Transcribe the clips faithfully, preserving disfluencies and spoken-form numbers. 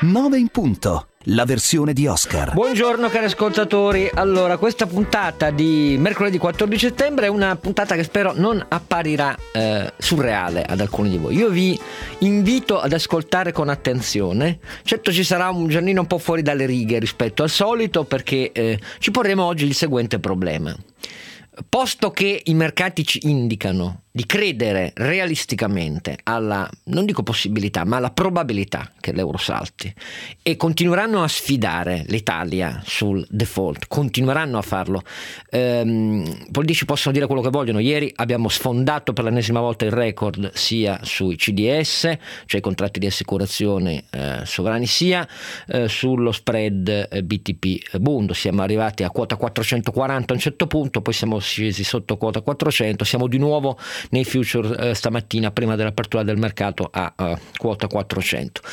nove in punto. La versione di Oscar. Buongiorno cari ascoltatori. Allora, questa puntata di mercoledì quattordici settembre è una puntata che spero non apparirà eh, surreale ad alcuni di voi. Io vi invito ad ascoltare con attenzione. Certo ci sarà un giornino un po' fuori dalle righe rispetto al solito, perché eh, ci porremo oggi il seguente problema. Posto che i mercati ci indicano di credere realisticamente alla, non dico possibilità, ma alla probabilità che l'euro salti, e continueranno a sfidare l'Italia sul default, continueranno a farlo. Ehm, I politici possono dire quello che vogliono. Ieri abbiamo sfondato per l'ennesima volta il record sia sui C D S, cioè i contratti di assicurazione eh, sovrani, sia eh, sullo spread eh, B T P Bund. Siamo arrivati a quota quattrocentoquaranta a un certo punto, poi siamo scesi sotto quota quattrocento, siamo di nuovo nei future eh, stamattina prima dell'apertura del mercato a uh, quota quattrocento.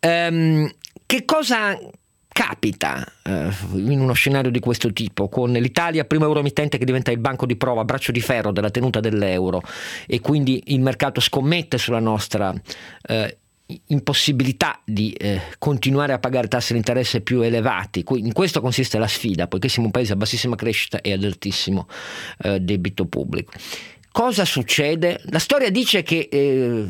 Ehm, che cosa capita eh, in uno scenario di questo tipo, con l'Italia primo euro emittente che diventa il banco di prova, braccio di ferro della tenuta dell'euro, e quindi il mercato scommette sulla nostra eh, impossibilità di eh, continuare a pagare tassi di interesse più elevati. In questo consiste la sfida, poiché siamo un paese a bassissima crescita e ad altissimo eh, debito pubblico. Cosa succede? La storia dice che eh,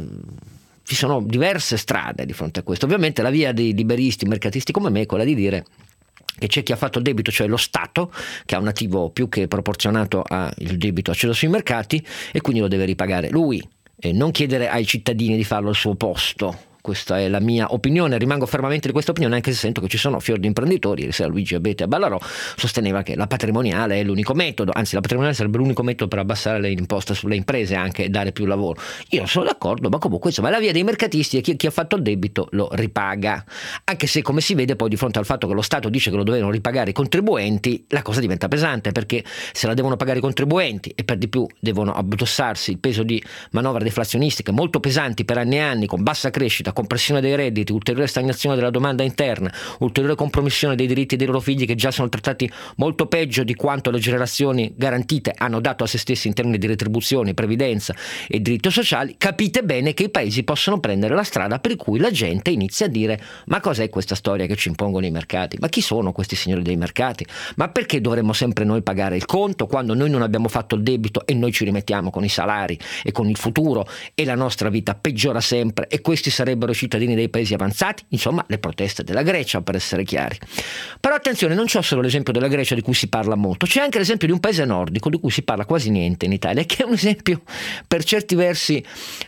ci sono diverse strade di fronte a questo. Ovviamente la via dei liberisti, mercatisti come me, è quella di dire che c'è chi ha fatto debito, cioè lo Stato, che ha un attivo più che proporzionato al debito acceso sui mercati, e quindi lo deve ripagare lui, e non chiedere ai cittadini di farlo al suo posto. Questa è la mia opinione, rimango fermamente di questa opinione, anche se sento che ci sono fior di imprenditori. Ieri sera Luigi Abete a Ballarò sosteneva che la patrimoniale è l'unico metodo, anzi la patrimoniale sarebbe l'unico metodo per abbassare le imposte sulle imprese anche e dare più lavoro. Io sono d'accordo, ma comunque insomma la via dei mercatisti, e chi, chi ha fatto il debito lo ripaga, anche se, come si vede poi, di fronte al fatto che lo Stato dice che lo dovevano ripagare i contribuenti, la cosa diventa pesante, perché se la devono pagare i contribuenti e per di più devono addossarsi il peso di manovre deflazionistiche molto pesanti per anni e anni, con bassa crescita, compressione dei redditi, ulteriore stagnazione della domanda interna, ulteriore compromissione dei diritti dei loro figli, che già sono trattati molto peggio di quanto le generazioni garantite hanno dato a se stessi in termini di retribuzioni, previdenza e diritti sociali, capite bene che i paesi possono prendere la strada per cui la gente inizia a dire: ma cos'è questa storia che ci impongono i mercati? Ma chi sono questi signori dei mercati? Ma perché dovremmo sempre noi pagare il conto quando noi non abbiamo fatto il debito e noi ci rimettiamo con i salari e con il futuro, e la nostra vita peggiora sempre, e questi sarebbero i cittadini dei paesi avanzati? Insomma, le proteste della Grecia, per essere chiari. Però attenzione, non c'è solo l'esempio della Grecia di cui si parla molto, c'è anche l'esempio di un paese nordico di cui si parla quasi niente in Italia, che è un esempio per certi versi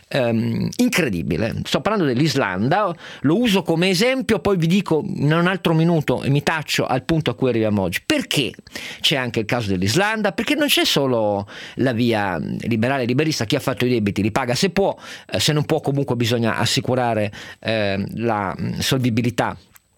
um, incredibile. Sto parlando dell'Islanda, lo uso come esempio, poi vi dico in un altro minuto e mi taccio al punto a cui arriviamo oggi. Perché c'è anche il caso dell'Islanda? Perché non c'è solo la via liberale liberista: chi ha fatto i debiti li paga se può, eh, se non può comunque bisogna assicurare eh, la solvibilità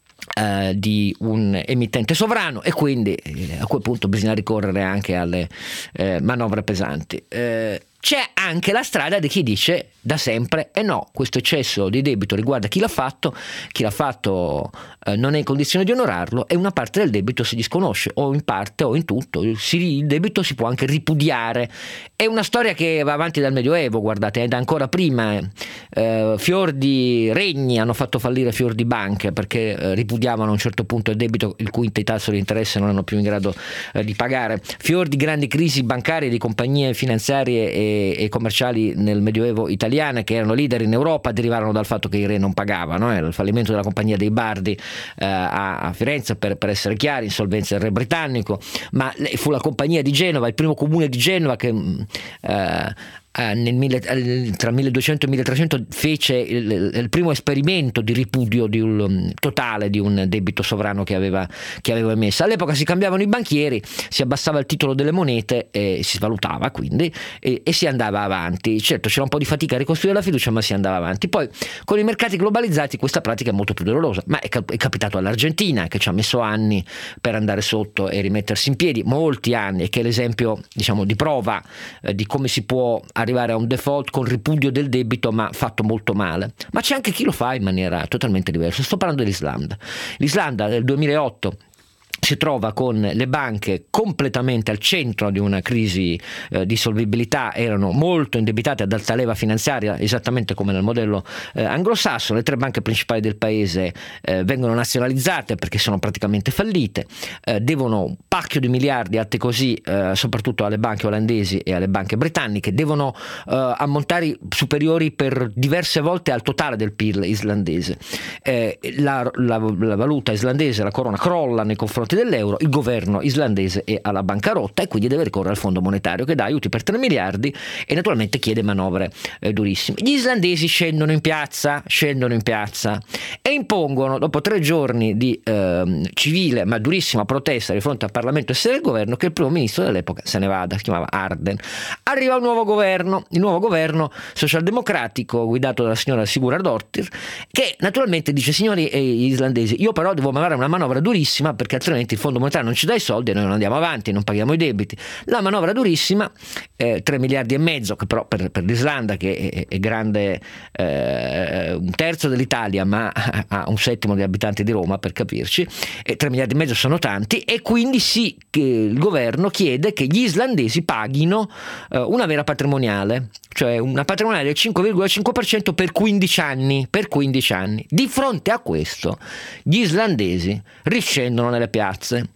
eh, di un emittente sovrano, e quindi eh, a quel punto bisogna ricorrere anche alle eh, manovre pesanti. Eh, c'è anche la strada di chi dice da sempre: e eh no, questo eccesso di debito riguarda chi l'ha fatto, chi l'ha fatto eh, non è in condizione di onorarlo, e una parte del debito si disconosce, o in parte o in tutto. Si, il debito si può anche ripudiare. È una storia che va avanti dal Medioevo, guardate, ed ancora prima eh, fior di regni hanno fatto fallire fior di banche, perché eh, ripudiavano a un certo punto il debito il cui tasso di interesse non erano più in grado eh, di pagare. Fior di grandi crisi bancarie di compagnie finanziarie e e commerciali nel Medioevo italiane, che erano leader in Europa, derivarono dal fatto che i re non pagavano. Era il fallimento della compagnia dei Bardi eh, a, a Firenze, per, per essere chiari, insolvenza del re britannico, ma fu la compagnia di Genova, il primo comune di Genova, che eh, Uh, nel mille, tra milleduecento e milletrecento fece il, il primo esperimento di ripudio di un, um, totale di un debito sovrano che aveva, che aveva emesso. All'epoca si cambiavano i banchieri, si abbassava il titolo delle monete e si svalutava, quindi e, e si andava avanti. Certo, c'era un po' di fatica a ricostruire la fiducia, ma si andava avanti. Poi con i mercati globalizzati questa pratica è molto più dolorosa, ma è, cap- è capitato all'Argentina, che ci ha messo anni per andare sotto e rimettersi in piedi, molti anni, e che è l'esempio, diciamo, di prova eh, di come si può arrivare a un default con ripudio del debito, ma fatto molto male. Ma c'è anche chi lo fa in maniera totalmente diversa. Sto parlando dell'Islanda. L'Islanda nel duemilaotto si trova con le banche completamente al centro di una crisi eh, di solvibilità, erano molto indebitate ad alta leva finanziaria, esattamente come nel modello eh, anglosassone. Le tre banche principali del paese eh, vengono nazionalizzate perché sono praticamente fallite, eh, devono un pacchio di miliardi alti così, eh, soprattutto alle banche olandesi e alle banche britanniche, devono eh, ammontari superiori per diverse volte al totale del P I L islandese. Eh, la, la, la valuta islandese, la corona, crolla nei confronti dell'euro, il governo islandese è alla bancarotta e quindi deve ricorrere al Fondo Monetario che dà aiuti per tre miliardi e naturalmente chiede manovre eh, durissime. Gli islandesi scendono in piazza, scendono in piazza e impongono, dopo tre giorni di eh, civile ma durissima protesta di fronte al Parlamento e al governo, che il primo ministro dell'epoca se ne vada, si chiamava Arden. Arriva un nuovo governo, il nuovo governo socialdemocratico guidato dalla signora Sigurðardóttir, che naturalmente dice: signori eh, islandesi, io però devo mandare una manovra durissima perché altrimenti il Fondo Monetario non ci dà i soldi e noi non andiamo avanti, non paghiamo i debiti. La manovra durissima, eh, tre miliardi e mezzo, che però per, per l'Islanda, che è, è grande, eh, un terzo dell'Italia ma ha un settimo degli abitanti di Roma, per capirci, e tre miliardi e mezzo sono tanti, e quindi sì, che il governo chiede che gli islandesi paghino eh, una vera patrimoniale, cioè una patrimoniale del cinque virgola cinque per cento per quindici anni, per quindici anni. Di fronte a questo gli islandesi riscendono nelle piazze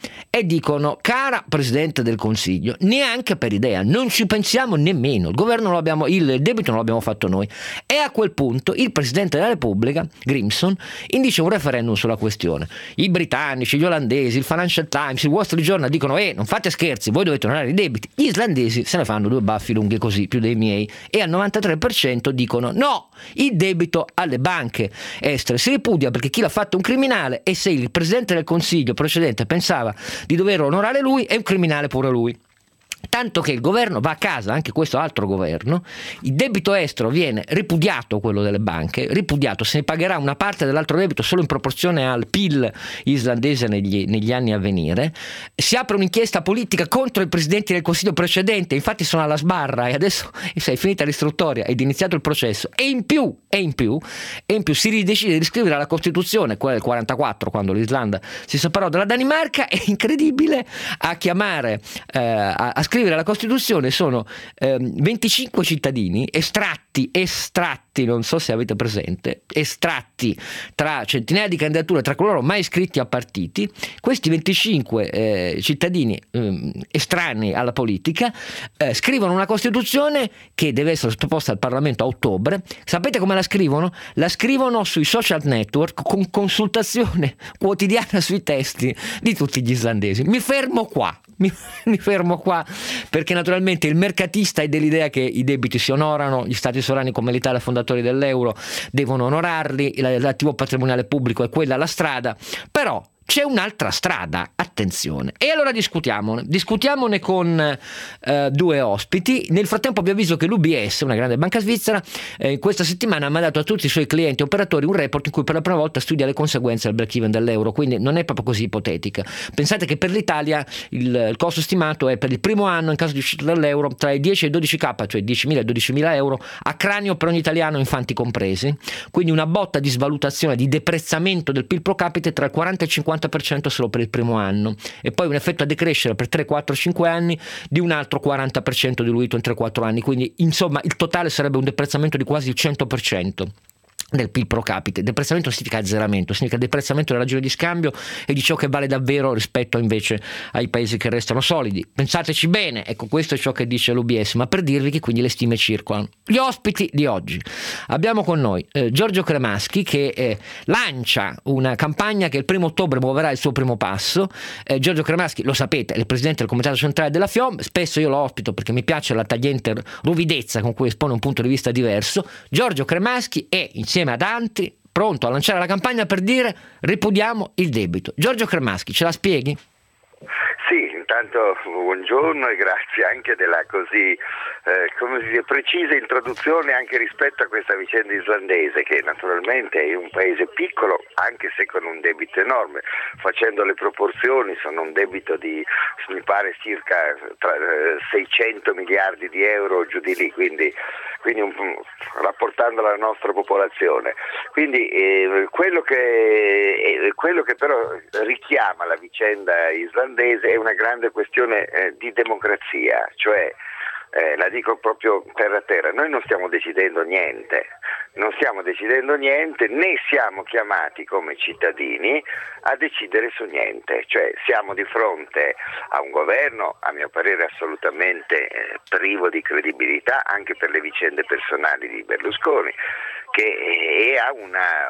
e dicono: cara Presidente del Consiglio, neanche per idea, non ci pensiamo nemmeno, il governo non l'abbiamo, il debito non l'abbiamo fatto noi. E a quel punto il Presidente della Repubblica, Grimson, indice un referendum sulla questione. I britannici, gli olandesi, il Financial Times, il Wall Street Journal dicono: eh, non fate scherzi, voi dovete onorare i debiti. Gli islandesi se ne fanno due baffi lunghi così, più dei miei, e al novantatré per cento dicono: no, il debito alle banche estere si ripudia perché chi l'ha fatto è un criminale, e se il Presidente del Consiglio precedente pensava di dover onorare lui, è un criminale pure lui. Tanto che il governo va a casa, anche questo altro governo, il debito estero viene ripudiato, quello delle banche, ripudiato, se ne pagherà una parte dell'altro debito solo in proporzione al P I L islandese negli, negli anni a venire, si apre un'inchiesta politica contro i presidenti del Consiglio precedente, infatti sono alla sbarra e adesso è finita l'istruttoria ed è iniziato il processo, e in più, e in più, e in più si decide di riscrivere la Costituzione, quella del quarantaquattro, quando l'Islanda si separò dalla Danimarca. È incredibile, a chiamare, eh, a, a scrivere la Costituzione sono ehm, venticinque cittadini estratti, estratti, non so se avete presente, estratti tra centinaia di candidature, tra coloro mai iscritti a partiti. Questi venticinque eh, cittadini eh, estranei alla politica eh, scrivono una Costituzione che deve essere sottoposta al Parlamento a ottobre. Sapete come la scrivono? La scrivono sui social network con consultazione quotidiana sui testi di tutti gli islandesi. Mi fermo qua. Mi, mi fermo qua perché naturalmente il mercatista è dell'idea che i debiti si onorano, gli stati sovrani come l'Italia, fondatori dell'euro, devono onorarli, l'attivo patrimoniale pubblico è quella la strada, però c'è un'altra strada, attenzione. E allora discutiamone, discutiamone con eh, due ospiti. Nel frattempo vi avviso che l'U B S, una grande banca svizzera, eh, questa settimana ha mandato a tutti i suoi clienti e operatori un report in cui per la prima volta studia le conseguenze del break-even dell'euro, quindi non è proprio così ipotetica. Pensate che per l'Italia il, il costo stimato è per il primo anno, in caso di uscita dall'euro, tra i dieci e i dodici K, cioè diecimila e dodicimila euro a cranio per ogni italiano, infanti compresi, quindi una botta di svalutazione, di deprezzamento del P I L pro capite tra il quaranta e il cinquanta per cento solo per il primo anno, e poi un effetto a decrescere per tre, quattro, cinque anni di un altro quaranta per cento diluito in tre quattro anni, quindi insomma il totale sarebbe un deprezzamento di quasi il cento per cento del P I L pro capite. Deprezzamento significa azzeramento, significa deprezzamento della ragione di scambio e di ciò che vale davvero rispetto invece ai paesi che restano solidi. Pensateci bene, ecco, questo è ciò che dice l'U B S, ma per dirvi che quindi le stime circolano. Gli ospiti di oggi: abbiamo con noi eh, Giorgio Cremaschi, che eh, lancia una campagna che il primo ottobre muoverà il suo primo passo. eh, Giorgio Cremaschi, lo sapete, è il presidente del comitato centrale della FIOM, spesso io lo ospito perché mi piace la tagliente ruvidezza con cui espone un punto di vista diverso. Giorgio Cremaschi è, insieme ad altri, pronto a lanciare la campagna per dire ripudiamo il debito. Giorgio Cremaschi, ce la spieghi? Sì, intanto buongiorno e grazie anche della così eh, come si dice, precisa introduzione anche rispetto a questa vicenda islandese, che naturalmente è un paese piccolo anche se con un debito enorme. Facendo le proporzioni, sono un debito di mi pare circa tra, eh, seicento miliardi di euro giù di lì, quindi, quindi un, rapportando alla nostra popolazione. Quindi eh, quello, che, eh, quello che però richiama la vicenda islandese è una grande questione eh, di democrazia, cioè eh, la dico proprio terra a terra, noi non stiamo decidendo niente, non stiamo decidendo niente, né siamo chiamati come cittadini a decidere su niente, cioè siamo di fronte a un governo, a mio parere assolutamente eh, privo di credibilità anche per le vicende personali di Berlusconi, che è a, una,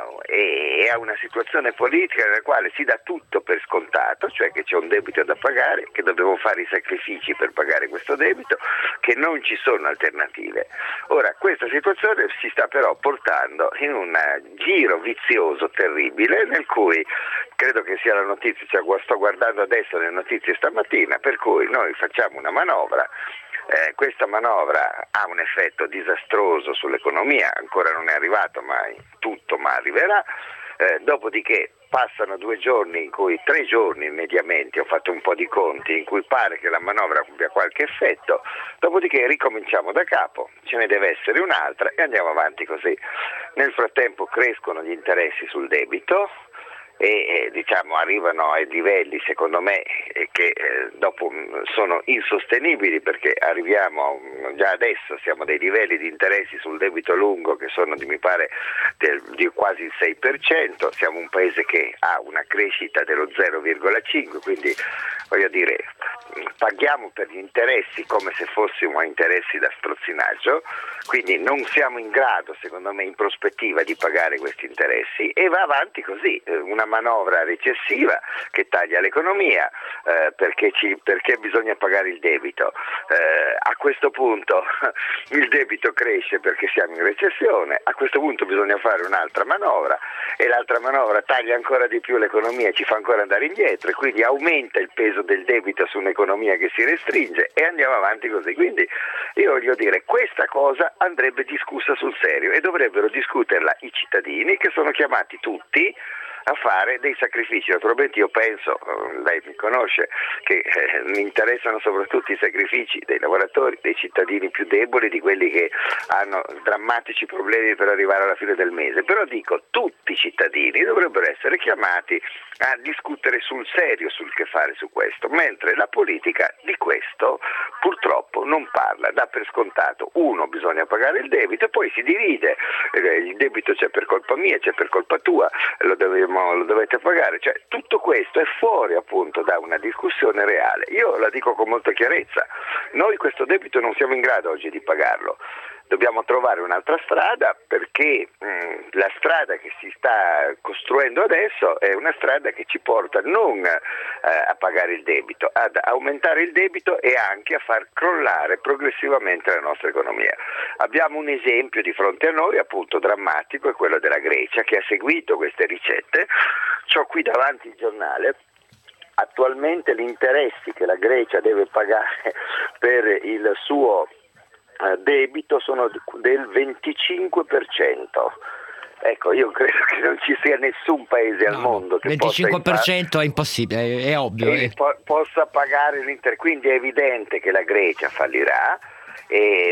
è a una situazione politica nella quale si dà tutto per scontato, cioè che c'è un debito da pagare, che dobbiamo fare i sacrifici per pagare questo debito, che non ci sono alternative. Ora, questa situazione si sta però portando in un giro vizioso terribile, nel cui credo che sia la notizia, cioè sto guardando adesso le notizie stamattina, per cui noi facciamo una manovra. Eh, questa manovra ha un effetto disastroso sull'economia, ancora non è arrivato ma tutto, ma arriverà, eh, dopodiché passano due giorni in cui, tre giorni mediamente, ho fatto un po' di conti, in cui pare che la manovra abbia qualche effetto, dopodiché ricominciamo da capo, ce ne deve essere un'altra e andiamo avanti così. Nel frattempo crescono gli interessi sul debito, e eh, diciamo arrivano ai livelli secondo me eh, che eh, dopo mh, sono insostenibili, perché arriviamo già adesso, siamo a dei livelli di interessi sul debito lungo che sono di, mi pare del, di quasi il sei per cento, siamo un paese che ha una crescita dello zero virgola cinque, quindi voglio dire paghiamo per gli interessi come se fossimo a interessi da strozzinaggio, quindi non siamo in grado secondo me in prospettiva di pagare questi interessi e va avanti così, una manovra recessiva che taglia l'economia eh, perché, ci, perché bisogna pagare il debito. Eh, a questo punto il debito cresce perché siamo in recessione, a questo punto bisogna fare un'altra manovra e l'altra manovra taglia ancora di più l'economia, ci fa ancora andare indietro e quindi aumenta il peso del debito su un'economia che si restringe e andiamo avanti così. Quindi io voglio dire, questa cosa andrebbe discussa sul serio e dovrebbero discuterla i cittadini, che sono chiamati tutti a fare dei sacrifici. Naturalmente io penso, lei mi conosce, che eh, mi interessano soprattutto i sacrifici dei lavoratori, dei cittadini più deboli, di quelli che hanno drammatici problemi per arrivare alla fine del mese, però dico tutti i cittadini dovrebbero essere chiamati a discutere sul serio sul che fare su questo, mentre la politica di questo purtroppo non parla, dà per scontato, uno, bisogna pagare il debito e poi si divide, eh, il debito c'è per colpa mia, c'è per colpa tua, lo dobbiamo lo dovete pagare, cioè tutto questo è fuori appunto da una discussione reale. Io la dico con molta chiarezza, noi questo debito non siamo in grado oggi di pagarlo, dobbiamo trovare un'altra strada perché mh, la strada che si sta costruendo adesso è una strada che ci porta non eh, a pagare il debito, ad aumentare il debito e anche a far crollare progressivamente la nostra economia. Abbiamo un esempio di fronte a noi appunto drammatico, è quello della Grecia, che ha seguito queste ricette. C'ho qui davanti il giornale. Attualmente gli interessi che la Grecia deve pagare per il suo eh, debito sono del venticinque per cento. Ecco, io credo che non ci sia nessun paese al no, mondo che venticinque per cento possa, è impossibile, è, è ovvio. È... Po- possa pagare l'inter. Quindi è evidente che la Grecia fallirà. È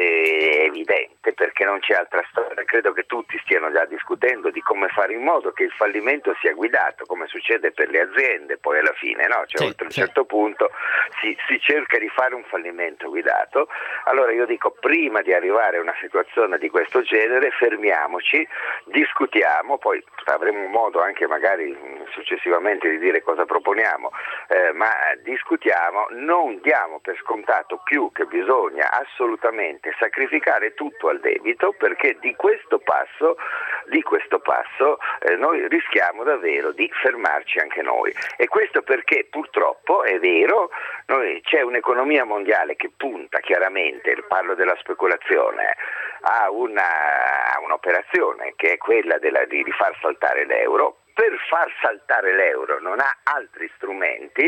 evidente perché non c'è altra strada. Credo che tutti stiano già discutendo di come fare in modo che il fallimento sia guidato, come succede per le aziende poi alla fine, no? Cioè, sì, oltre un sì. certo punto si, si cerca di fare un fallimento guidato. Allora io dico, prima di arrivare a una situazione di questo genere fermiamoci, discutiamo, poi avremo modo anche magari successivamente di dire cosa proponiamo, eh, ma discutiamo, non diamo per scontato più che bisogna assolutamente sacrificare tutto al debito, perché di questo passo di questo passo eh, noi rischiamo davvero di fermarci anche noi, e questo perché purtroppo è vero, noi, c'è un'economia mondiale che punta chiaramente, parlo della speculazione, a, una, a un'operazione che è quella della, di, di far saltare l'euro. Per far saltare l'euro non ha altri strumenti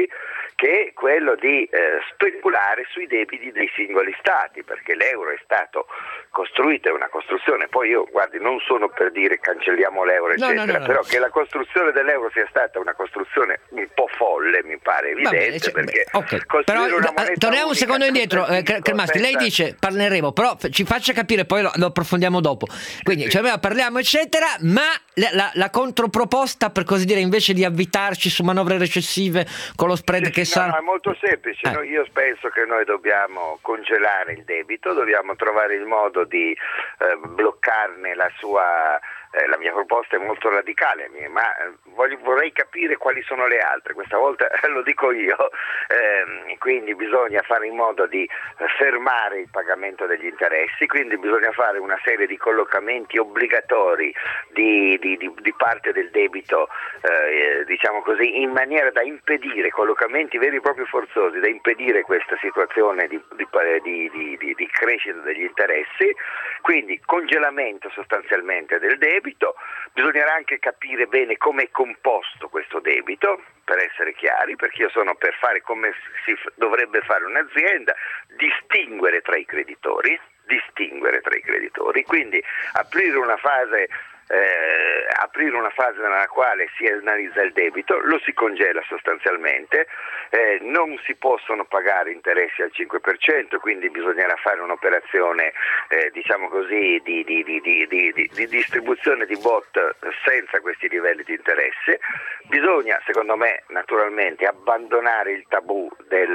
che è quello di eh, speculare sui debiti dei singoli stati, perché l'euro è stato costruito, è una costruzione, poi io guardi non sono per dire cancelliamo l'euro eccetera, no, no, no, però no. Che la costruzione dell'euro sia stata una costruzione un po' folle mi pare evidente, bene, cioè, perché okay. Però una torniamo un secondo indietro, eh, Cremaschi, lei dice parleremo, però ci faccia capire, poi lo, lo approfondiamo dopo, quindi sì, cioè, parliamo eccetera, ma la, la, la controproposta, per così dire, invece di avvitarci su manovre recessive con lo spread sì, che sì, sa no, no, è molto semplice, eh. no, io penso che noi dobbiamo congelare il debito, dobbiamo trovare il modo di eh, bloccarne la sua eh, la mia proposta è molto radicale, ma eh, voglio, vorrei capire quali sono le altre, questa volta lo dico io, eh, quindi bisogna fare in modo di fermare il pagamento degli interessi, quindi bisogna fare una serie di collocamenti obbligatori di, di, di, di parte del debito, eh, diciamo così, in maniera da impedire, collocamenti veri e proprio forzosi, da impedire questa situazione di, di, di, di, di crescita degli interessi, quindi congelamento sostanzialmente del debito. Bisognerà anche capire bene come è composto questo debito, per essere chiari, perché io sono per fare come si dovrebbe fare un'azienda, distinguere tra i creditori, distinguere tra i creditori, quindi aprire una fase Eh, aprire una fase nella quale si analizza il debito, lo si congela sostanzialmente, eh, non si possono pagare interessi al cinque per cento, quindi bisognerà fare un'operazione eh, diciamo così di, di, di, di, di, di, di distribuzione di bot senza questi livelli di interesse. Bisogna, secondo me, naturalmente abbandonare il tabù del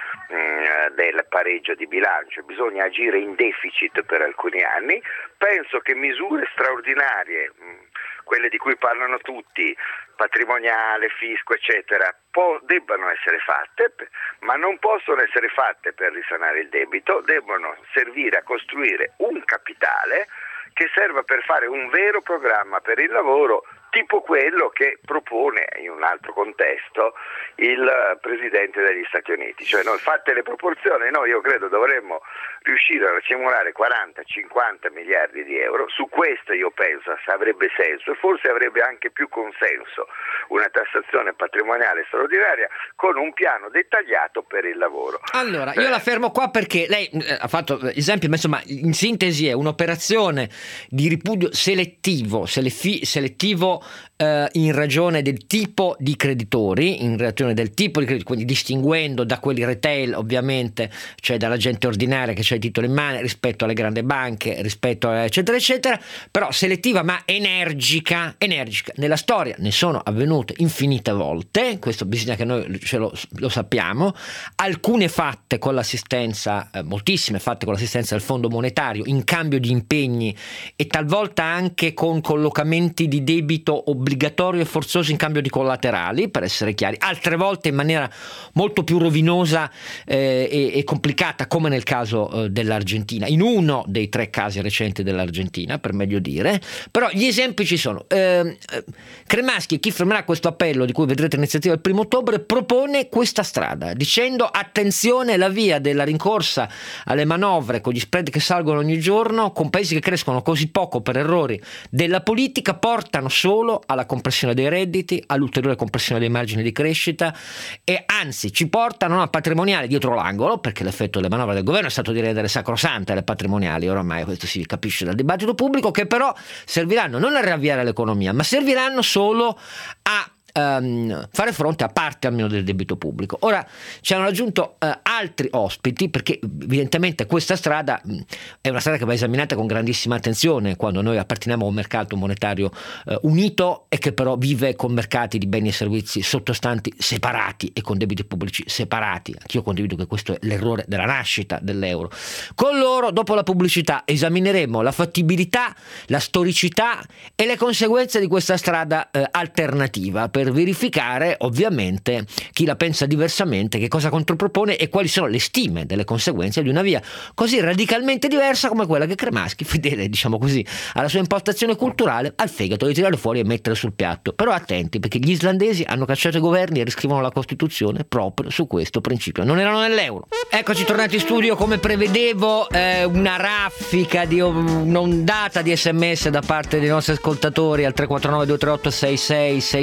del pareggio di bilancio, bisogna agire in deficit per alcuni anni. Penso che misure straordinarie, quelle di cui parlano tutti, patrimoniale, fisco eccetera, po- debbano essere fatte, ma non possono essere fatte per risanare il debito, debbono servire a costruire un capitale che serva per fare un vero programma per il lavoro, tipo quello che propone in un altro contesto il Presidente degli Stati Uniti. Cioè noi, fatte le proporzioni, noi io credo dovremmo riuscire a accumulare quaranta cinquanta miliardi di euro. Su questo io penso avrebbe senso e forse avrebbe anche più consenso una tassazione patrimoniale straordinaria con un piano dettagliato per il lavoro. Allora io eh. la fermo qua perché lei eh, ha fatto esempio, ma insomma in sintesi è un'operazione di ripudio selettivo, selefi- selettivo Uh, in ragione del tipo di creditori, in ragione del tipo di creditori, quindi distinguendo da quelli retail ovviamente, cioè dalla gente ordinaria che c'ha i titoli in mano rispetto alle grandi banche, rispetto a eccetera eccetera, però selettiva ma energica, energica. Nella storia ne sono avvenute infinite volte, questo bisogna che noi ce lo, lo sappiamo, alcune fatte con l'assistenza, eh, moltissime fatte con l'assistenza del Fondo Monetario in cambio di impegni e talvolta anche con collocamenti di debito obbligatorio e forzoso in cambio di collaterali, per essere chiari, altre volte in maniera molto più rovinosa eh, e, e complicata, come nel caso eh, dell'Argentina, in uno dei tre casi recenti dell'Argentina, per meglio dire. Però gli esempi ci sono. eh, Cremaschi, chi fermerà questo appello di cui vedrete l'iniziativa il primo ottobre, propone questa strada dicendo attenzione, la via della rincorsa alle manovre con gli spread che salgono ogni giorno, con paesi che crescono così poco per errori della politica, portano solo alla compressione dei redditi, all'ulteriore compressione dei margini di crescita e anzi ci portano a una patrimoniale dietro l'angolo, perché l'effetto delle manovre del governo è stato di rendere sacrosante le patrimoniali, oramai questo si capisce dal dibattito pubblico, che però serviranno non a riavviare l'economia ma serviranno solo a Um, fare fronte a parte almeno del debito pubblico. Ora ci hanno raggiunto uh, altri ospiti, perché evidentemente questa strada mh, è una strada che va esaminata con grandissima attenzione quando noi apparteniamo a un mercato monetario uh, unito e che però vive con mercati di beni e servizi sottostanti separati e con debiti pubblici separati. Anch'io condivido che questo è l'errore della nascita dell'euro. Con loro, dopo la pubblicità, esamineremo la fattibilità, la storicità e le conseguenze di questa strada uh, alternativa, per verificare ovviamente chi la pensa diversamente, che cosa contropropone e quali sono le stime delle conseguenze di una via così radicalmente diversa come quella che Cremaschi, fedele diciamo così alla sua impostazione culturale, al fegato di tirare fuori e mettere sul piatto. Però attenti, perché gli islandesi hanno cacciato i governi e riscrivono la Costituzione proprio su questo principio, non erano nell'euro. Eccoci tornati in studio, come prevedevo eh, una raffica di un'ondata di sms da parte dei nostri ascoltatori al tre quattro nove due tre otto sei sei sei sei.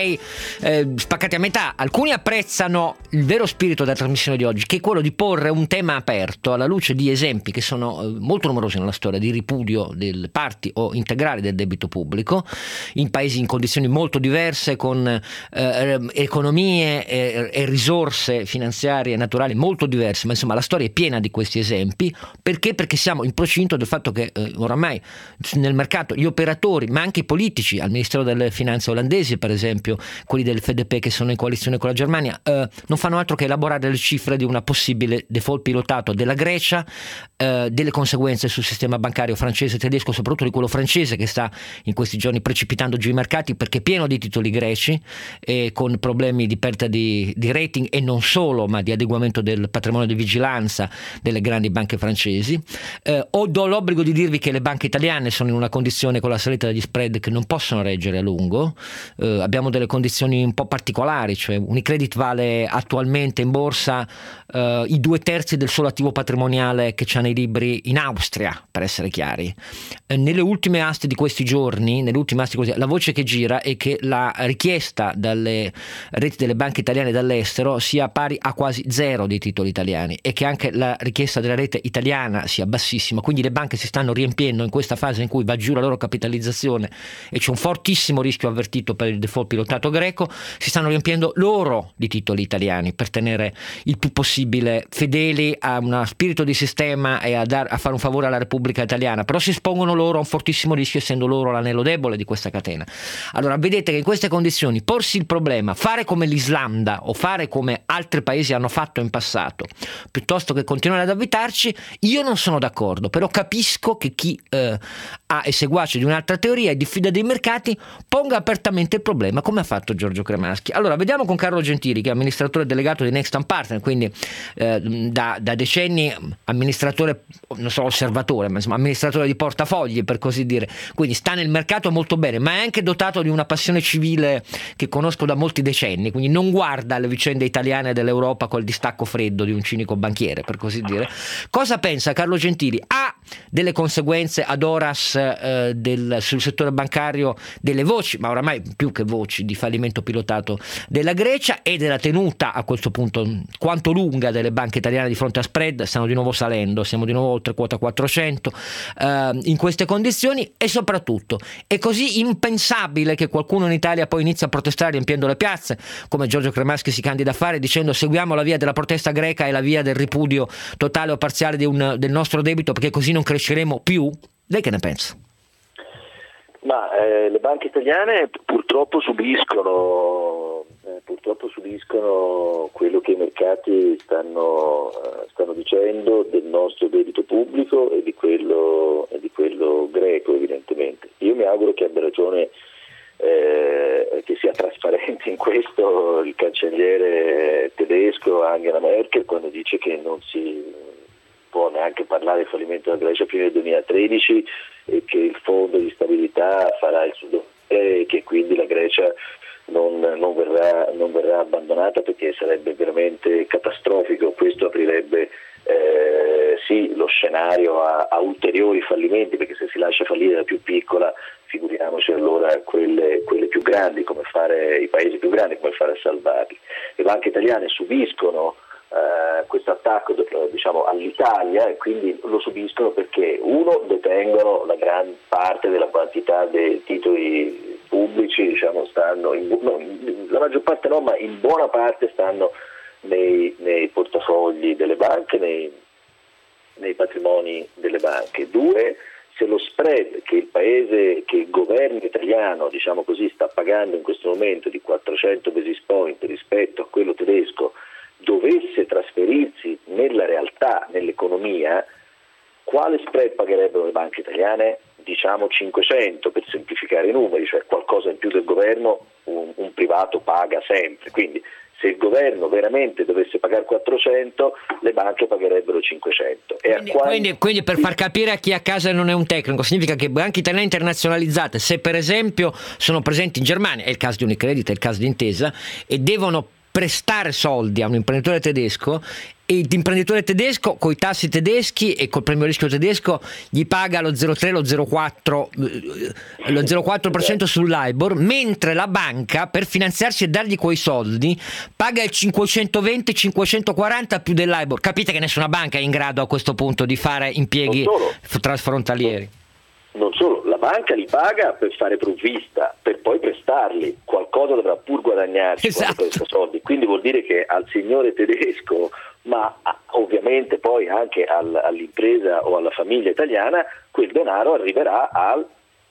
direi eh, spaccati a metà. Alcuni apprezzano il vero spirito della trasmissione di oggi, che è quello di porre un tema aperto alla luce di esempi che sono eh, molto numerosi nella storia di ripudio del parti o integrali del debito pubblico in paesi in condizioni molto diverse, con eh, economie e, e risorse finanziarie e naturali molto diverse, ma insomma la storia è piena di questi esempi. Perché? Perché siamo in procinto del fatto che eh, oramai nel mercato gli operatori, ma anche i politici al Ministero delle Finanze olandesi, per esempio quelli del F D P che sono in coalizione con la Germania, eh, non fanno altro che elaborare le cifre di una possibile default pilotato della Grecia, eh, delle conseguenze sul sistema bancario francese e tedesco, soprattutto di quello francese, che sta in questi giorni precipitando giù i mercati perché è pieno di titoli greci e con problemi di perdita di, di rating, e non solo, ma di adeguamento del patrimonio di vigilanza delle grandi banche francesi. Eh, ho do l'obbligo di dirvi che le banche italiane sono in una condizione, con la salita degli spread, che non possono reggere a lungo. Eh, abbiamo delle condizioni un po' particolari, cioè Unicredit vale attualmente in borsa eh, i due terzi del solo attivo patrimoniale che c'ha nei libri in Austria, per essere chiari. Eh, nelle ultime aste di questi giorni, nelle ultime aste così, la voce che gira è che la richiesta dalle reti delle banche italiane dall'estero sia pari a quasi zero dei titoli italiani, e che anche la richiesta della rete italiana sia bassissima. Quindi le banche si stanno riempiendo in questa fase in cui va giù la loro capitalizzazione e c'è un fortissimo rischio avvertito per il default pilotato greco, si stanno riempiendo loro di titoli italiani per tenere il più possibile fedeli a uno spirito di sistema e a, dar, a fare un favore alla Repubblica Italiana, però si espongono loro a un fortissimo rischio, essendo loro l'anello debole di questa catena. Allora vedete che in queste condizioni porsi il problema, fare come l'Islanda o fare come altri paesi hanno fatto in passato, piuttosto che continuare ad avvitarci, io non sono d'accordo. Però capisco che chi eh, ha è seguace di un'altra teoria e diffida dei mercati ponga apertamente il problema, come ha fatto Giorgio Cremaschi. Allora vediamo con Carlo Gentili, che è amministratore delegato di Nextam Partner, quindi eh, da, da decenni amministratore, non so, osservatore, ma insomma amministratore di portafogli, per così dire, quindi sta nel mercato molto bene, ma è anche dotato di una passione civile che conosco da molti decenni, quindi non guarda alle vicende italiane dell'Europa col distacco freddo di un cinico banchiere, per così dire. Cosa pensa Carlo Gentili? Ha delle conseguenze ad horas eh, del, sul settore bancario delle voci, ma oramai più che voci, di fallimento pilotato della Grecia e della tenuta a questo punto quanto lunga delle banche italiane di fronte a spread? Stanno di nuovo salendo, siamo di nuovo oltre quota quattrocento eh, in queste condizioni, e soprattutto è così impensabile che qualcuno in Italia poi inizia a protestare riempiendo le piazze, come Giorgio Cremaschi si candida a fare, dicendo seguiamo la via della protesta greca e la via del ripudio totale o parziale di un, del nostro debito, perché così non cresceremo più. Lei che ne pensa? Ma eh, le banche italiane purtroppo subiscono eh, purtroppo subiscono quello che i mercati stanno, eh, stanno dicendo del nostro debito pubblico e di quello e di quello greco, evidentemente. Io mi auguro che abbia ragione, eh, che sia trasparente in questo il cancelliere tedesco Angela Merkel, quando dice che non si può neanche parlare del fallimento della Grecia prima del duemilatredici e che il fondo di stabilità farà il suo dovere e che quindi la Grecia non, non, verrà, non verrà abbandonata, perché sarebbe veramente catastrofico. Questo aprirebbe eh, sì lo scenario a, a ulteriori fallimenti, perché se si lascia fallire la più piccola, figuriamoci allora quelle, quelle più grandi, come fare i paesi più grandi, come fare a salvarli. Le banche italiane subiscono Uh, questo attacco diciamo all'Italia, e quindi lo subiscono perché uno, detengono la gran parte della quantità dei titoli pubblici, diciamo stanno in, no, la maggior parte no, ma in buona parte stanno nei, nei portafogli delle banche, nei, nei patrimoni delle banche. Due, se lo spread che il paese, che il governo italiano, diciamo così, sta pagando in questo momento di quattrocento basis point rispetto a quello tedesco dovesse trasferirsi nella realtà, nell'economia, quale spread pagherebbero le banche italiane? Diciamo cinquecento, per semplificare i numeri, cioè qualcosa in più del governo un, un privato paga sempre. Quindi se il governo veramente dovesse pagare quattrocento, le banche pagherebbero cinquecento. E quindi, a quanti... quindi, quindi per far capire a chi a casa non è un tecnico, significa che banche italiane internazionalizzate, se per esempio sono presenti in Germania, è il caso di Unicredit, è il caso di Intesa, e devono prestare soldi a un imprenditore tedesco, e l'imprenditore tedesco coi tassi tedeschi e col premio rischio tedesco gli paga lo zero virgola tre, lo zero virgola quattro, lo zero virgola quattro per cento sull'Ibor, mentre la banca per finanziarsi e dargli quei soldi paga il cinquecentoventi cinquecentoquaranta più dell'Ibor. Capite che nessuna banca è in grado a questo punto di fare impieghi transfrontalieri. Non solo, la banca li paga per fare provvista, per poi prestarli, qualcosa dovrà pur guadagnarci, esatto, quando presta soldi, quindi vuol dire che al signore tedesco, ma ovviamente poi anche al, all'impresa o alla famiglia italiana, quel denaro arriverà al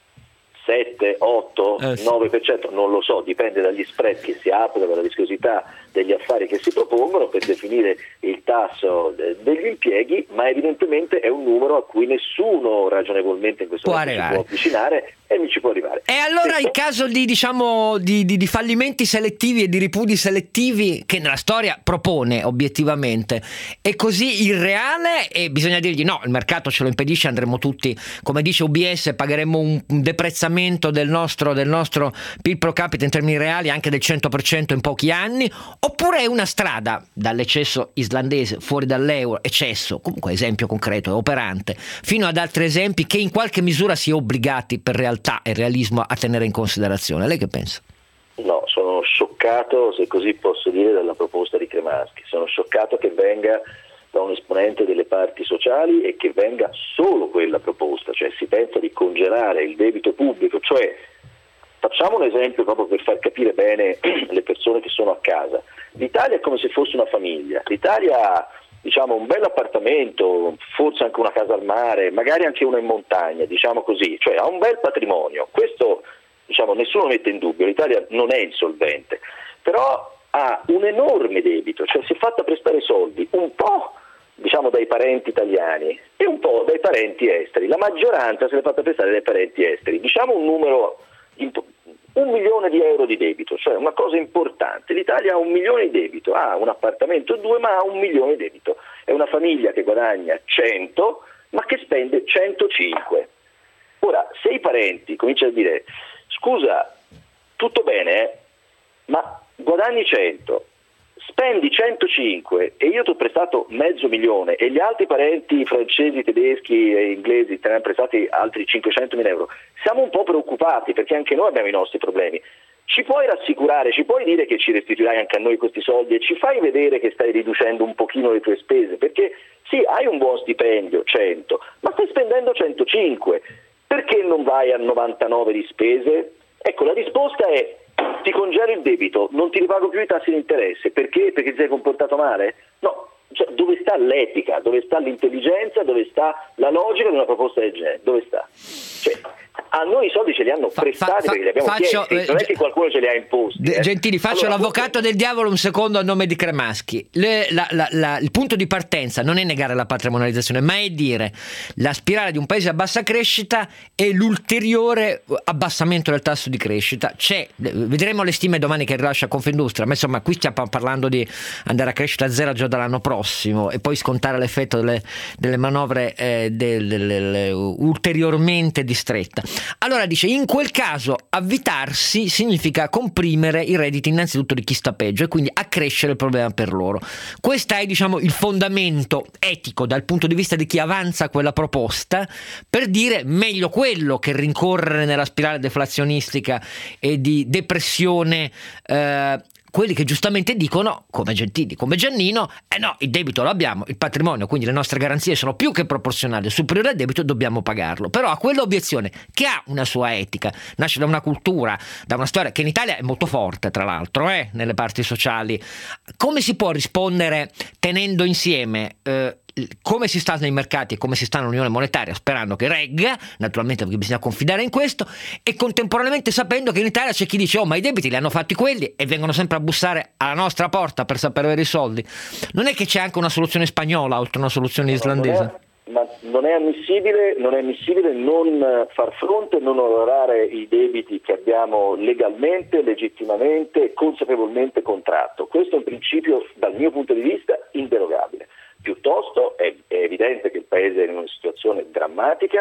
sette, otto, eh sì. nove per cento, non lo so, dipende dagli spread che si aprono, dalla viscosità degli affari che si propongono per definire il tasso degli impieghi, ma evidentemente è un numero a cui nessuno ragionevolmente in questo momento si può avvicinare e mi ci può arrivare. E allora Detto, in caso di, diciamo, di, di, di fallimenti selettivi e di ripudi selettivi che nella storia propone obiettivamente, è così irreale e bisogna dirgli no, il mercato ce lo impedisce, andremo tutti, come dice U B S, pagheremo un, un deprezzamento del nostro, del nostro P I L pro capite in termini reali anche del cento per cento in pochi anni, oppure è una strada dall'eccesso islandese fuori dall'euro, eccesso, comunque esempio concreto e operante, fino ad altri esempi che in qualche misura si è obbligati per realtà e realismo a tenere in considerazione. Lei che pensa? No, sono scioccato, se così posso dire, dalla proposta di Cremaschi. Sono scioccato che venga da un esponente delle parti sociali e che venga solo quella proposta, cioè si pensa di congelare il debito pubblico, cioè facciamo un esempio proprio per far capire bene le persone che sono a casa. L'Italia è come se fosse una famiglia, l'Italia ha, diciamo, un bel appartamento, forse anche una casa al mare, magari anche una in montagna, diciamo così, cioè ha un bel patrimonio. Questo, diciamo, nessuno mette in dubbio, l'Italia non è insolvente, però ha un enorme debito, cioè si è fatta prestare soldi un po', diciamo, dai parenti italiani e un po' dai parenti esteri. La maggioranza se l'è fatta prestare dai parenti esteri, diciamo un numero imp- un milione di euro di debito, cioè una cosa importante. L'Italia ha un milione di debito, ha un appartamento o due, ma ha un milione di debito. È una famiglia che guadagna cento, ma che spende centocinque. Ora, se i parenti cominciano a dire, scusa, tutto bene, eh, ma guadagni cento, spendi centocinque e io ti ho prestato mezzo milione e gli altri parenti francesi, tedeschi e inglesi te ne hanno prestati altri cinquecentomila euro, siamo un po' preoccupati perché anche noi abbiamo i nostri problemi. Ci puoi rassicurare, ci puoi dire che ci restituirai anche a noi questi soldi e ci fai vedere che stai riducendo un pochino le tue spese, perché sì, hai un buon stipendio, cento, ma stai spendendo centocinque, perché non vai a novantanove di spese? Ecco, la risposta è: ti congelo il debito, non ti ripago più i tassi di interesse. Perché? Perché ti sei comportato male? No, cioè, dove sta l'etica, dove sta l'intelligenza, dove sta la logica di una proposta del genere? Dove sta? Cioè, a noi i soldi ce li hanno fa, prestati fa, perché li abbiamo faccio, chiesti, non è che qualcuno ce li ha imposti. Eh. Gentili, faccio allora, l'avvocato del diavolo un secondo a nome di Cremaschi. Le, la, la, la, il punto di partenza non è negare la patrimonializzazione, ma è dire la spirale di un paese a bassa crescita e l'ulteriore abbassamento del tasso di crescita. C'è, vedremo le stime domani che rilascia Confindustria, ma insomma qui stiamo parlando di andare a crescita zero già dall'anno prossimo e poi scontare l'effetto delle, delle manovre eh, del, del, del, ulteriormente distretta. Allora dice, in quel caso avvitarsi significa comprimere i redditi innanzitutto di chi sta peggio e quindi accrescere il problema per loro. Questo è, diciamo, il fondamento etico dal punto di vista di chi avanza quella proposta, per dire meglio quello che rincorrere nella spirale deflazionistica e di depressione eh, quelli che giustamente dicono, come Gentili, come Giannino, eh no, il debito lo abbiamo, il patrimonio, quindi le nostre garanzie sono più che proporzionali, superiore al debito, dobbiamo pagarlo. Però a quell'obiezione, che ha una sua etica, nasce da una cultura, da una storia che in Italia è molto forte, tra l'altro, eh, nelle parti sociali, come si può rispondere tenendo insieme eh, come si sta nei mercati e come si sta nell'unione monetaria, sperando che regga, naturalmente perché bisogna confidare in questo, e contemporaneamente sapendo che in Italia c'è chi dice oh ma i debiti li hanno fatti quelli e vengono sempre a bussare alla nostra porta per sapere avere i soldi. Non è che c'è anche una soluzione spagnola oltre una soluzione islandese? No, ma non è ammissibile, non è ammissibile non far fronte e non onorare i debiti che abbiamo legalmente, legittimamente e consapevolmente contratto. Questo è un principio dal mio punto di vista inderogabile. Piuttosto è, è evidente che il Paese è in una situazione drammatica,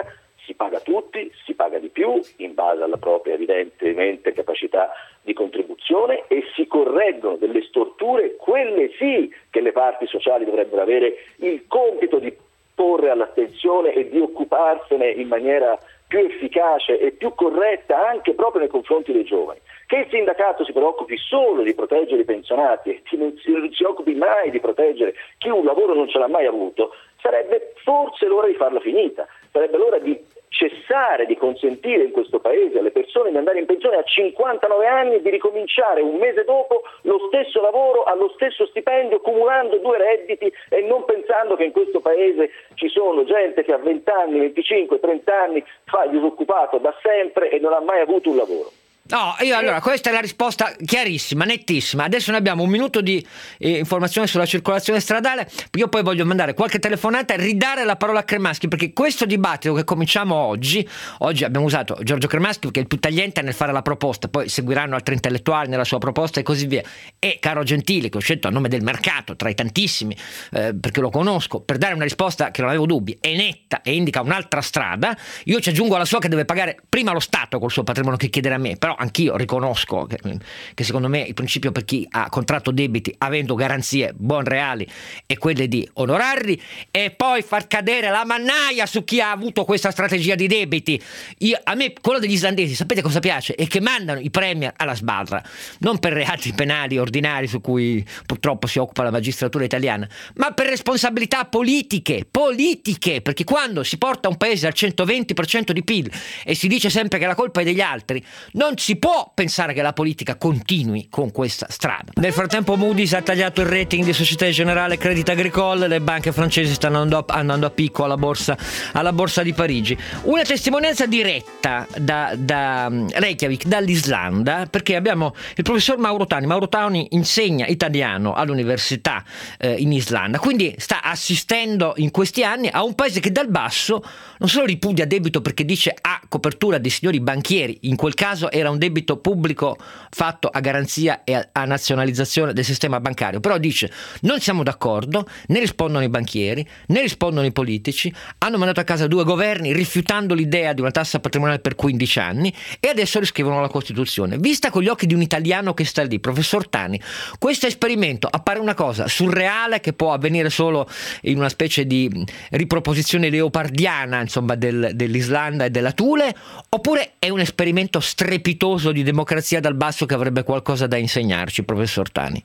si paga tutti, si paga di più in base alla propria evidentemente capacità di contribuzione e si correggono delle storture, quelle sì che le parti sociali dovrebbero avere il compito di porre all'attenzione e di occuparsene in maniera più efficace e più corretta anche proprio nei confronti dei giovani. Che il sindacato si preoccupi solo di proteggere i pensionati e non si, non si occupi mai di proteggere chi un lavoro non ce l'ha mai avuto, sarebbe forse l'ora di farla finita, sarebbe l'ora di cessare di consentire in questo paese alle persone di andare in pensione a cinquantanove anni e di ricominciare un mese dopo lo stesso lavoro allo stesso stipendio, cumulando due redditi e non pensando che in questo paese ci sono gente che a venti anni, venticinque, trenta anni fa disoccupato da sempre e non ha mai avuto un lavoro. No, io allora, questa è la risposta chiarissima, nettissima. Adesso noi abbiamo un minuto di eh, informazione sulla circolazione stradale. Io poi voglio mandare qualche telefonata e ridare la parola a Cremaschi, perché questo dibattito che cominciamo oggi, oggi abbiamo usato Giorgio Cremaschi che è il più tagliente nel fare la proposta, poi seguiranno altri intellettuali nella sua proposta e così via, e Caro Gentili che ho scelto a nome del mercato tra i tantissimi eh, perché lo conosco, per dare una risposta che non avevo dubbi, è netta e indica un'altra strada. Io ci aggiungo alla sua che deve pagare prima lo Stato col suo patrimonio che chiederà a me, però anch'io riconosco che, che secondo me il principio per chi ha contratto debiti avendo garanzie buon reali è quelle di onorarli e poi far cadere la mannaia su chi ha avuto questa strategia di debiti. Io, a me quello degli islandesi, sapete cosa piace? È che mandano i premier alla sbarra, non per reati penali ordinari su cui purtroppo si occupa la magistratura italiana, ma per responsabilità politiche, politiche, perché quando si porta un paese al centoventi per cento di P I L e si dice sempre che la colpa è degli altri, non si può pensare che la politica continui con questa strada. Nel frattempo Moody's ha tagliato il rating di Société Générale e Crédit Agricole, le banche francesi stanno andando a, andando a picco alla borsa, alla borsa di Parigi. Una testimonianza diretta da, da Reykjavik, dall'Islanda, perché abbiamo il professor Mauro Tani. Mauro Tani insegna italiano all'università eh, in Islanda, quindi sta assistendo in questi anni a un paese che dal basso non solo ripudia debito perché dice ha copertura dei signori banchieri, in quel caso era un debito pubblico fatto a garanzia e a, a nazionalizzazione del sistema bancario, però dice non siamo d'accordo, ne rispondono i banchieri, ne rispondono i politici, hanno mandato a casa due governi rifiutando l'idea di una tassa patrimoniale per quindici anni e adesso riscrivono la Costituzione. Vista con gli occhi di un italiano che sta lì, professor Tani, questo esperimento appare una cosa surreale che può avvenire solo in una specie di riproposizione leopardiana, insomma, del, dell'Islanda e della Thule, oppure è un esperimento strepitoso di democrazia dal basso che avrebbe qualcosa da insegnarci, professor Tani?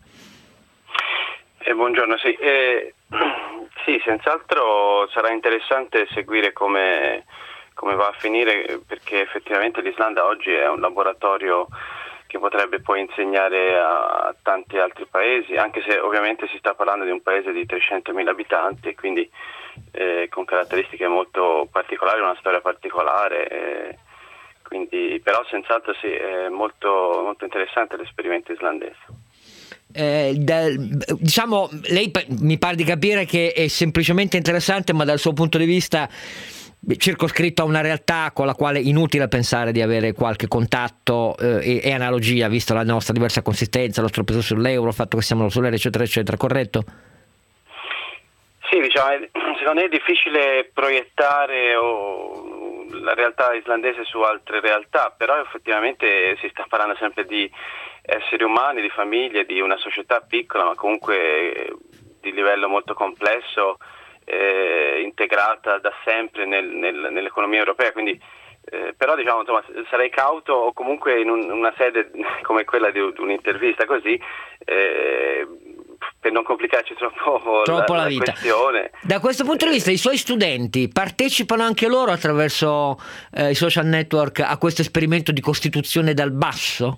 Eh, buongiorno, sì, eh, sì, senz'altro sarà interessante seguire come, come va a finire, perché effettivamente l'Islanda oggi è un laboratorio che potrebbe poi insegnare a tanti altri paesi, anche se ovviamente si sta parlando di un paese di trecentomila abitanti e quindi eh, con caratteristiche molto particolari, una storia particolare, eh, quindi però senz'altro sì, è molto, molto interessante l'esperimento islandese. Eh, da, diciamo, lei mi pare di capire che è semplicemente interessante, ma dal suo punto di vista circoscritto a una realtà con la quale è inutile pensare di avere qualche contatto eh, e, e analogia, visto la nostra diversa consistenza, il nostro peso sull'euro, il fatto che siamo sull'euro, eccetera, eccetera, corretto? Sì, diciamo, secondo me è difficile proiettare oh, la realtà islandese su altre realtà, però effettivamente si sta parlando sempre di esseri umani, di famiglie, di una società piccola, ma comunque di livello molto complesso, Eh, integrata da sempre nel, nel, nell'economia europea, quindi eh, però diciamo insomma sarei cauto, o comunque in un, una sede come quella di, di un'intervista così eh, per non complicarci troppo, troppo la, la, la vita. questione. Da questo punto di vista i suoi studenti partecipano anche loro attraverso eh, i social network a questo esperimento di costituzione dal basso?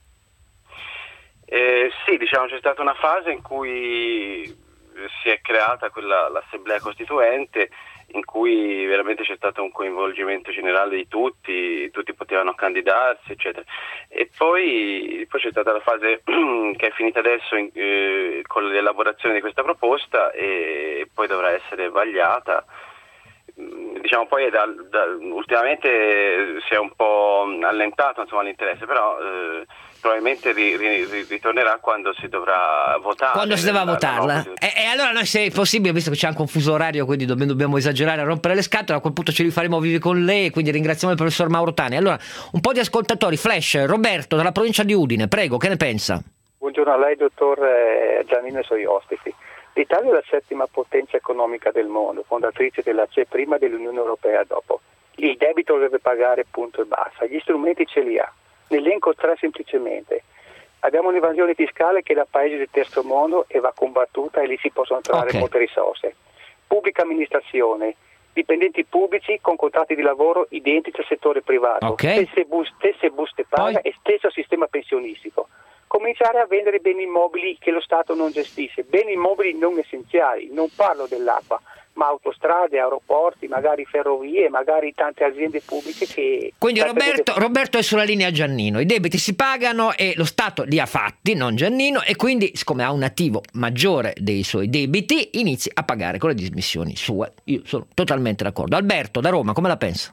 Eh, sì, diciamo c'è stata una fase in cui si è creata quella, l'assemblea costituente, in cui veramente c'è stato un coinvolgimento generale di tutti, tutti potevano candidarsi, eccetera. E poi, poi c'è stata la fase che è finita adesso in, eh, con l'elaborazione di questa proposta e poi dovrà essere vagliata. diciamo poi da, da, ultimamente si è un po' allentato insomma l'interesse, però eh, probabilmente ri, ri, ritornerà quando si dovrà votare. Quando si dovrà la, votarla. la e, e allora noi, se è possibile, visto che c'è anche un fuso orario, quindi dobbiamo, dobbiamo esagerare a rompere le scatole, a quel punto ci rifaremo vivi con lei, quindi ringraziamo il professor Mauro Tani. Allora, un po' di ascoltatori, flash. Roberto dalla provincia di Udine, prego, che ne pensa? Buongiorno a lei, dottor Giannino, e ai suoi ospiti. L'Italia è la settima potenza economica del mondo, fondatrice della C E prima dell'Unione Europea dopo. Il debito lo deve pagare, punto e basta. Gli strumenti ce li ha. Ne elenco tre semplicemente. Abbiamo un'evasione fiscale che è da paesi del terzo mondo e va combattuta, e lì si possono trovare okay. molte risorse. Pubblica amministrazione, dipendenti pubblici con contratti di lavoro identici al settore privato, okay. stesse, bus, stesse buste paga Poi? e stesso sistema pensionistico. Cominciare a vendere beni immobili che lo Stato non gestisce, beni immobili non essenziali, non parlo dell'acqua, ma autostrade, aeroporti, magari ferrovie, magari tante aziende pubbliche che... Quindi Roberto, Roberto è sulla linea Giannino, i debiti si pagano e lo Stato li ha fatti, non Giannino, e quindi siccome ha un attivo maggiore dei suoi debiti inizi a pagare con le dismissioni sue. Io sono totalmente d'accordo. Alberto da Roma, come la pensa?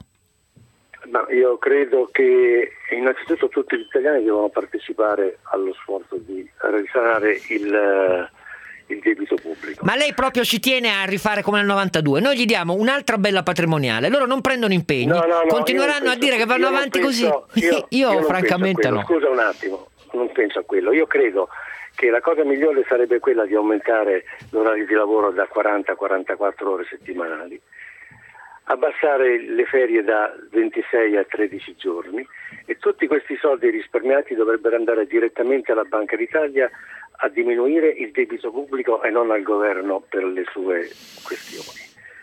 No, io credo che innanzitutto tutti gli italiani devono partecipare allo sforzo di risanare il, il debito pubblico. Ma lei proprio ci tiene a rifare come nel novantadue? Noi gli diamo un'altra bella patrimoniale, loro non prendono impegni, no, no, no, continueranno a dire che vanno avanti penso, così. Io, io, io francamente no. Scusa un attimo, non penso a quello. Io credo che la cosa migliore sarebbe quella di aumentare l'orario di lavoro da quaranta a quarantaquattro ore settimanali, abbassare le ferie da ventisei a tredici giorni, e tutti questi soldi risparmiati dovrebbero andare direttamente alla Banca d'Italia a diminuire il debito pubblico e non al governo per le sue questioni.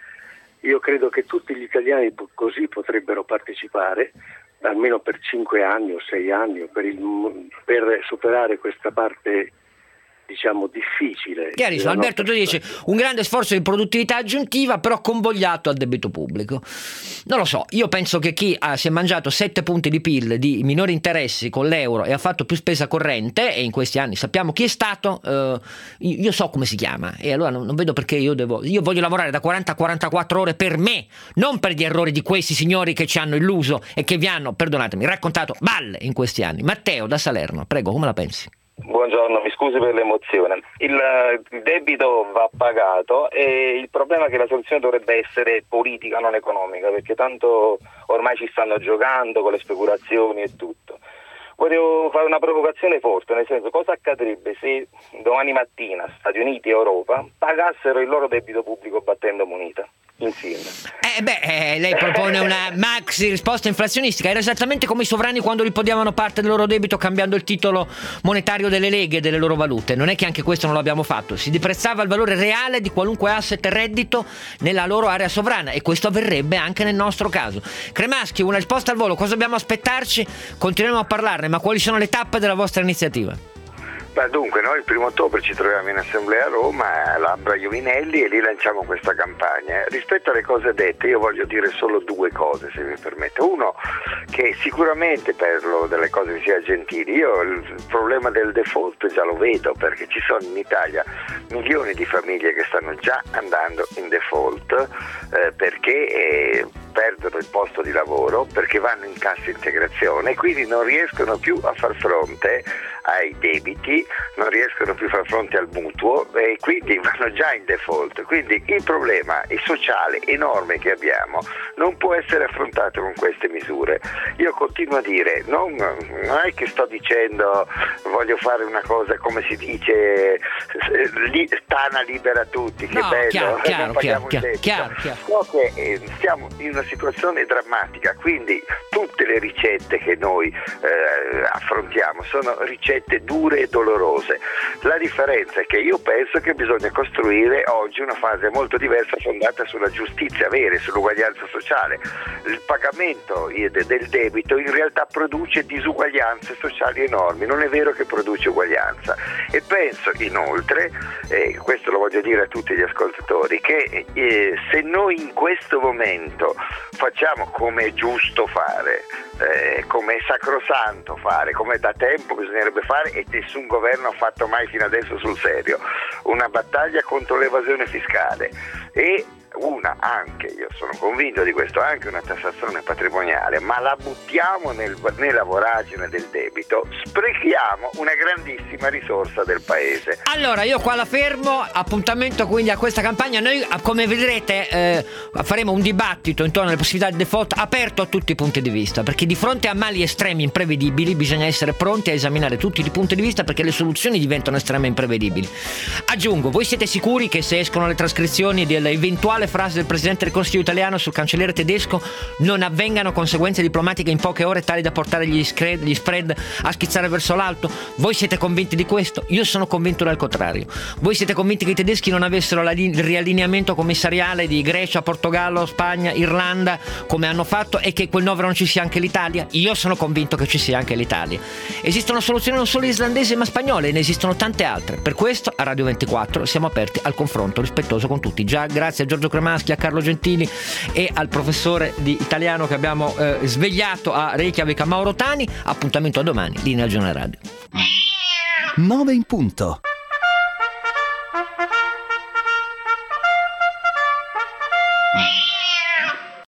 Io credo che tutti gli italiani così potrebbero partecipare almeno per cinque anni o sei anni per, il, per superare questa parte, diciamo, difficile. Chiarissimo. Alberto, tu dici un grande sforzo di produttività aggiuntiva però convogliato al debito pubblico. Non lo so, io penso che chi ha, si è mangiato sette punti di P I L di minori interessi con l'euro e ha fatto più spesa corrente, e in questi anni sappiamo chi è stato, eh, io so come si chiama, e allora non, non vedo perché io devo io voglio lavorare da quaranta a quarantaquattro ore per me, non per gli errori di questi signori che ci hanno illuso e che vi hanno, perdonatemi, raccontato balle in questi anni. Matteo da Salerno, prego, come la pensi? Buongiorno, mi scusi per l'emozione. Il, il debito va pagato e il problema è che la soluzione dovrebbe essere politica, non economica, perché tanto ormai ci stanno giocando con le speculazioni e tutto. Volevo fare una provocazione forte, nel senso, cosa accadrebbe se domani mattina Stati Uniti e Europa pagassero il loro debito pubblico battendo moneta insieme? Eh beh, eh, lei propone una maxi risposta inflazionistica. Era esattamente come i sovrani quando ripodiavano parte del loro debito cambiando il titolo monetario delle leghe e delle loro valute. Non è che anche questo non l'abbiamo fatto. Si deprezzava il valore reale di qualunque asset e reddito nella loro area sovrana, e questo avverrebbe anche nel nostro caso. Cremaschi, una risposta al volo: cosa dobbiamo aspettarci? Continueremo a parlarne, ma quali sono le tappe della vostra iniziativa? Beh, dunque, noi il primo ottobre ci troviamo in assemblea a Roma, all'Ambra Iovinelli, e lì lanciamo questa campagna. Rispetto alle cose dette, io voglio dire solo due cose, se mi permette. Uno, che sicuramente parlo delle cose che sia gentili. Io il problema del default già lo vedo, perché ci sono in Italia milioni di famiglie che stanno già andando in default eh, perché eh, perdono il posto di lavoro, perché vanno in cassa integrazione e quindi non riescono più a far fronte ai debiti, non riescono più a far fronte al mutuo e quindi vanno già in default. Quindi il problema sociale enorme che abbiamo non può essere affrontato con queste misure. Io continuo a dire, non, non è che sto dicendo voglio fare una cosa, come si dice, li, Tana libera tutti, che no, bello, chiaro, non chiaro, paghiamo chiaro, il debito. chiaro, chiaro. So che eh, siamo in una situazione drammatica, quindi tutte le ricette che noi eh, affrontiamo sono ricette dure e dolorose. La differenza è che io penso che bisogna costruire oggi una fase molto diversa, fondata sulla giustizia vera, sull'uguaglianza sociale. Il pagamento del debito in realtà produce disuguaglianze sociali enormi, non è vero che produce uguaglianza. E penso inoltre, e questo lo voglio dire a tutti gli ascoltatori, che eh, se noi in questo momento facciamo come è giusto fare, eh, come è sacrosanto fare, come da tempo bisognerebbe fare e nessun governo ha fatto mai fino adesso sul serio, una battaglia contro l'evasione fiscale e una anche, io sono convinto di questo, anche una tassazione patrimoniale, ma la buttiamo nel, nella voragine del debito, sprechiamo una grandissima risorsa del paese. Allora io qua la fermo, appuntamento quindi a questa campagna. Noi, come vedrete, eh, faremo un dibattito intorno alle possibilità di default aperto a tutti i punti di vista, perché di fronte a mali estremi imprevedibili bisogna essere pronti a esaminare tutti i punti di vista, perché le soluzioni diventano estremamente imprevedibili. Aggiungo, voi siete sicuri che se escono le trascrizioni dell'eventuale frase del Presidente del Consiglio italiano sul cancelliere tedesco non avvengano conseguenze diplomatiche in poche ore tali da portare gli, scred, gli spread a schizzare verso l'alto? Voi siete convinti di questo? Io sono convinto del contrario. Voi siete convinti che i tedeschi non avessero la, il riallineamento commissariale di Grecia, Portogallo, Spagna, Irlanda come hanno fatto, e che quel novero non ci sia anche l'Italia? Io sono convinto che ci sia anche l'Italia. Esistono soluzioni non solo islandesi ma spagnole, e ne esistono tante altre. Per questo a Radio ventiquattro siamo aperti al confronto rispettoso con tutti. Già grazie a Giorgio Cremaschi, a Carlo Gentili e al professore di italiano che abbiamo eh, svegliato a Reykjavik, a Mauro Tani. Appuntamento a domani, linea Giornale Radio. nove in punto.